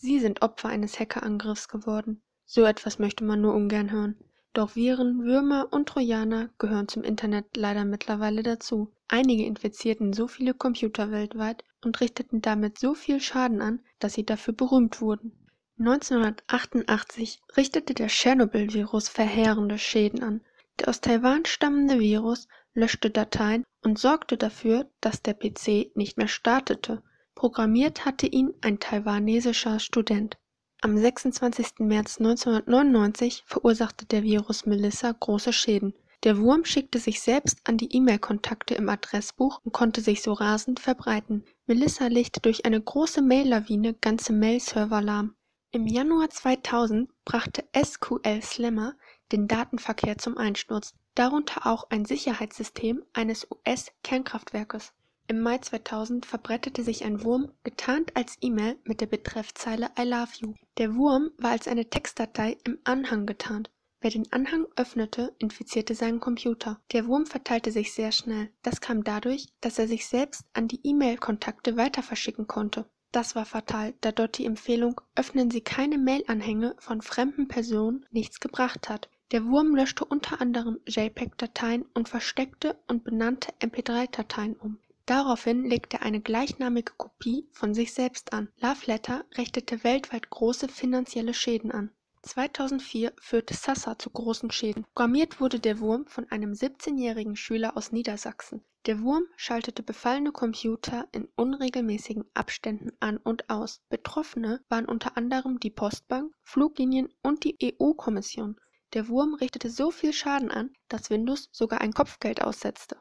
Sie sind Opfer eines Hackerangriffs geworden. So etwas möchte man nur ungern hören. Doch Viren, Würmer und Trojaner gehören zum Internet leider mittlerweile dazu. Einige infizierten so viele Computer weltweit und richteten damit so viel Schaden an, dass sie dafür berühmt wurden. 1988 richtete der Tschernobyl-Virus verheerende Schäden an. Der aus Taiwan stammende Virus löschte Dateien und sorgte dafür, dass der PC nicht mehr startete. Programmiert hatte ihn ein taiwanesischer Student. Am 26. März 1999 verursachte der Virus Melissa große Schäden. Der Wurm schickte sich selbst an die E-Mail-Kontakte im Adressbuch und konnte sich so rasend verbreiten. Melissa legte durch eine große Mail-Lawine ganze Mail-Server lahm. Im Januar 2000 brachte SQL Slammer den Datenverkehr zum Einsturz, darunter auch ein Sicherheitssystem eines US-Kernkraftwerkes. Im Mai 2000 verbreitete sich ein Wurm, getarnt als E-Mail mit der Betreffzeile I love you. Der Wurm war als eine Textdatei im Anhang getarnt. Wer den Anhang öffnete, infizierte seinen Computer. Der Wurm verteilte sich sehr schnell. Das kam dadurch, dass er sich selbst an die E-Mail-Kontakte weiter verschicken konnte. Das war fatal, da dort die Empfehlung „Öffnen Sie keine Mail-Anhänge von fremden Personen“ nichts gebracht hat. Der Wurm löschte unter anderem JPEG-Dateien und versteckte und benannte MP3-Dateien um. Daraufhin legte er eine gleichnamige Kopie von sich selbst an. Love Letter richtete weltweit große finanzielle Schäden an. 2004 führte Sasa zu großen Schäden. Programmiert wurde der Wurm von einem 17-jährigen Schüler aus Niedersachsen. Der Wurm schaltete befallene Computer in unregelmäßigen Abständen an und aus. Betroffene waren unter anderem die Postbank, Fluglinien und die EU-Kommission. Der Wurm richtete so viel Schaden an, dass Windows sogar ein Kopfgeld aussetzte.